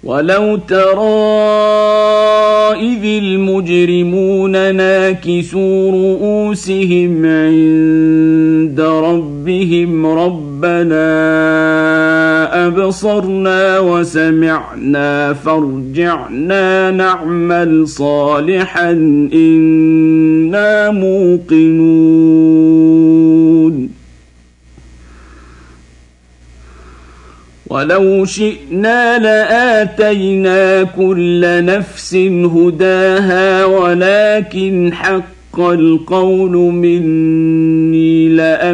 ولو ترى إذ المجرمون ناكسوا رؤوسهم عند ربهم ربنا أبصرنا وسمعنا فارجعنا نعمل صالحا إنا موقنون ولو شئنا لآتينا كل نفس هداها ولكن حق القول مني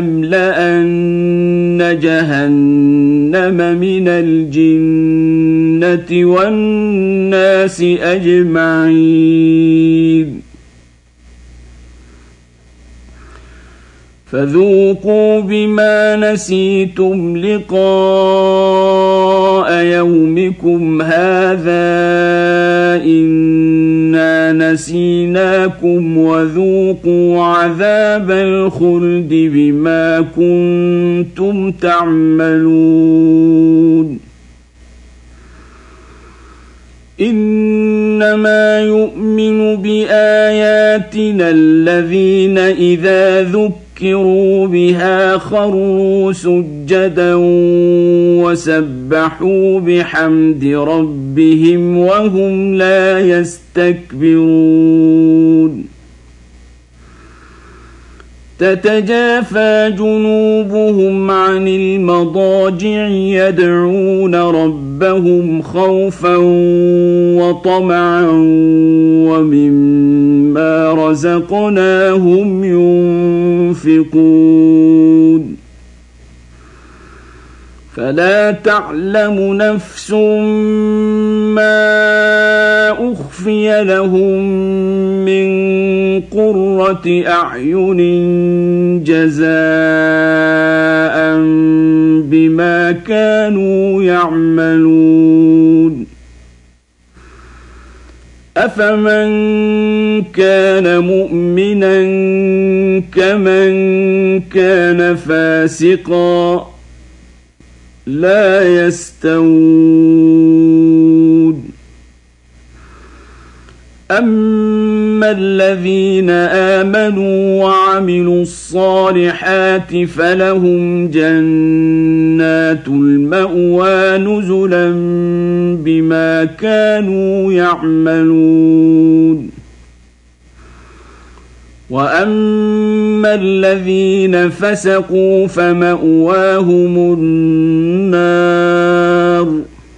لأملأن جهنم من الجنة والناس أجمعين فذوقوا بما نسيتم لقاء يومكم هذا إنا نسيناكم وذوقوا عذاب الخلد بما كنتم تعملون إنما يؤمن بآياتنا الذين إذا ذكروا بها خروا سجدا وسبحوا بحمد ربهم وهم لا يستكبرون تتجافى جنوبهم عن المضاجع يدعون ربهم خوفا وطمعا ومما رزقناهم ينفقون فلا تعلم نفس ما أخفي لهم من قرة أعين جزاء بما كانوا يعملون أفمن كان مؤمنا كمن كان فاسقا لا يستوون أما الذين آمنوا وعملوا الصالحات فلهم جنات المأوى نزلا بما كانوا يعملون وأما الذين فسقوا فمأواهم النار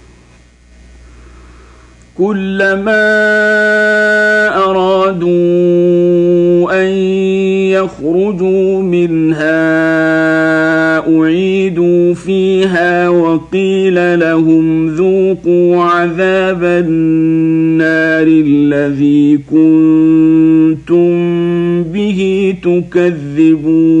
كلما أرادوا أن يخرجوا منها أعيدوا فيها وقيل لهم ذوقوا عذاب النار الذي كنتم به تكذبون